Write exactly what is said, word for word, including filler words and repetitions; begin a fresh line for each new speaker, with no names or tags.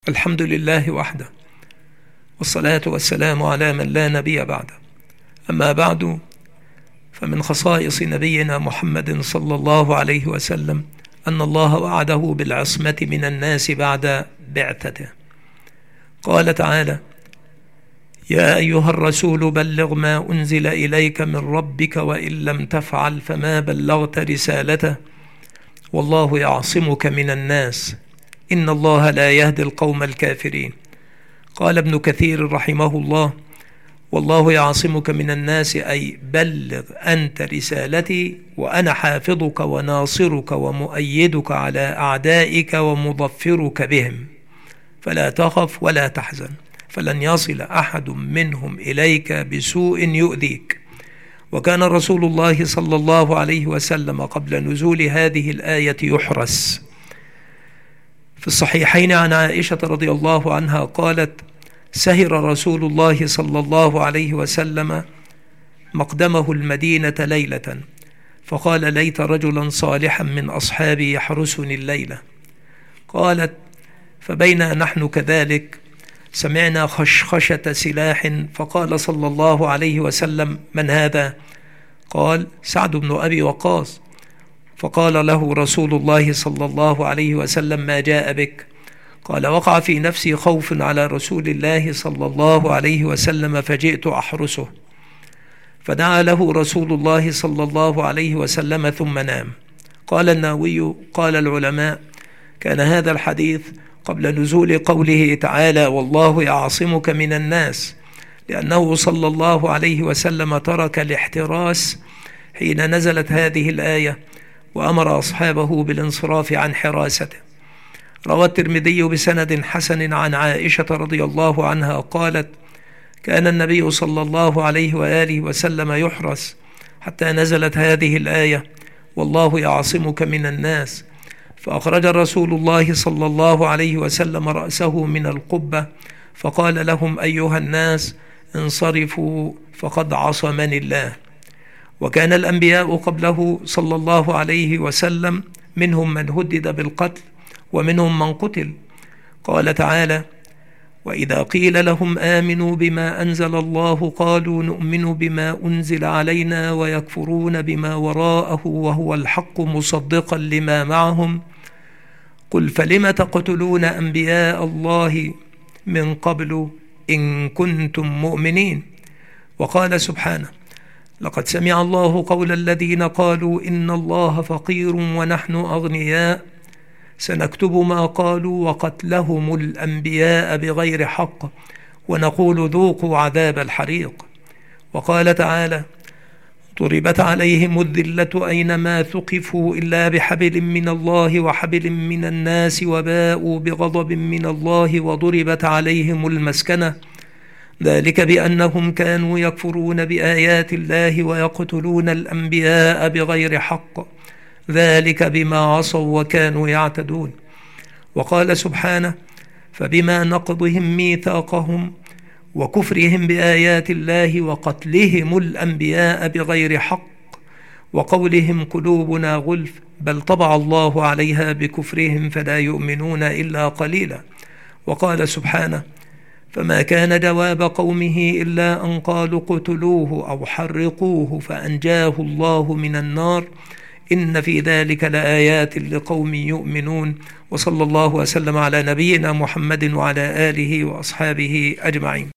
الحمد لله وحده، والصلاة والسلام على من لا نبي بعده. أما بعد، فمن خصائص نبينا محمد صلى الله عليه وسلم أن الله وعده بالعصمة من الناس بعد بعثته. قال تعالى: يا أيها الرسول بلغ ما أنزل إليك من ربك وإن لم تفعل فما بلغت رسالته والله يعصمك من الناس إن الله لا يهدي القوم الكافرين. قال ابن كثير رحمه الله: والله يعصمك من الناس أي بلغ أنت رسالتي وأنا حافظك وناصرك ومؤيدك على أعدائك ومظفرك بهم، فلا تخف ولا تحزن، فلن يصل أحد منهم إليك بسوء يؤذيك. وكان رسول الله صلى الله عليه وسلم قبل نزول هذه الآية يحرس. في الصحيحين عن عائشة رضي الله عنها قالت: سهر رسول الله صلى الله عليه وسلم مقدمه المدينة ليلة، فقال: ليت رجلا صالحا من أصحابي يحرسني الليلة. قالت: فبينا نحن كذلك سمعنا خشخشة سلاح، فقال صلى الله عليه وسلم: من هذا؟ قال: سعد بن أبي وقاص. فقال له رسول الله صلى الله عليه وسلم: ما جاء بك؟ قال: وقع في نفسي خوف على رسول الله صلى الله عليه وسلم فجئت أحرسه. فدعا له رسول الله صلى الله عليه وسلم ثم نام. قال النووي: قال العلماء: كان هذا الحديث قبل نزول قوله تعالى: والله يعصمك من الناس، لأنه صلى الله عليه وسلم ترك الاحتراس حين نزلت هذه الآية وأمر أصحابه بالانصراف عن حراسته. روى الترمذي بسند حسن عن عائشة رضي الله عنها قالت: كان النبي صلى الله عليه وآله وسلم يحرس حتى نزلت هذه الآية: والله يعصمك من الناس. فأخرج رسول الله صلى الله عليه وسلم رأسه من القبة فقال لهم: أيها الناس انصرفوا فقد عصمني الله. وكان الأنبياء قبله صلى الله عليه وسلم منهم من هدد بالقتل ومنهم من قتل. قال تعالى: وإذا قيل لهم آمنوا بما أنزل الله قالوا نؤمن بما أنزل علينا ويكفرون بما وراءه وهو الحق مصدقا لما معهم قل فلم تقتلون أنبياء الله من قبل إن كنتم مؤمنين. وقال سبحانه: لقد سمع الله قول الذين قالوا إن الله فقير ونحن أغنياء سنكتب ما قالوا وقتلهم الأنبياء بغير حق ونقول ذوقوا عذاب الحريق. وقال تعالى: ضربت عليهم الذلة أينما ثقفوا إلا بحبل من الله وحبل من الناس وباءوا بغضب من الله وضربت عليهم المسكنة ذلك بأنهم كانوا يكفرون بآيات الله ويقتلون الأنبياء بغير حق ذلك بما عصوا وكانوا يعتدون. وقال سبحانه: فبما نقضهم ميثاقهم وكفرهم بآيات الله وقتلهم الأنبياء بغير حق وقولهم قلوبنا غلف بل طبع الله عليها بكفرهم فلا يؤمنون إلا قليلا. وقال سبحانه: فما كان جواب قومه إلا أن قالوا اقتلوه أو حرقوه فأنجاه الله من النار إن في ذلك لآيات لقوم يؤمنون. وصلى الله وسلم على نبينا محمد وعلى آله وأصحابه أجمعين.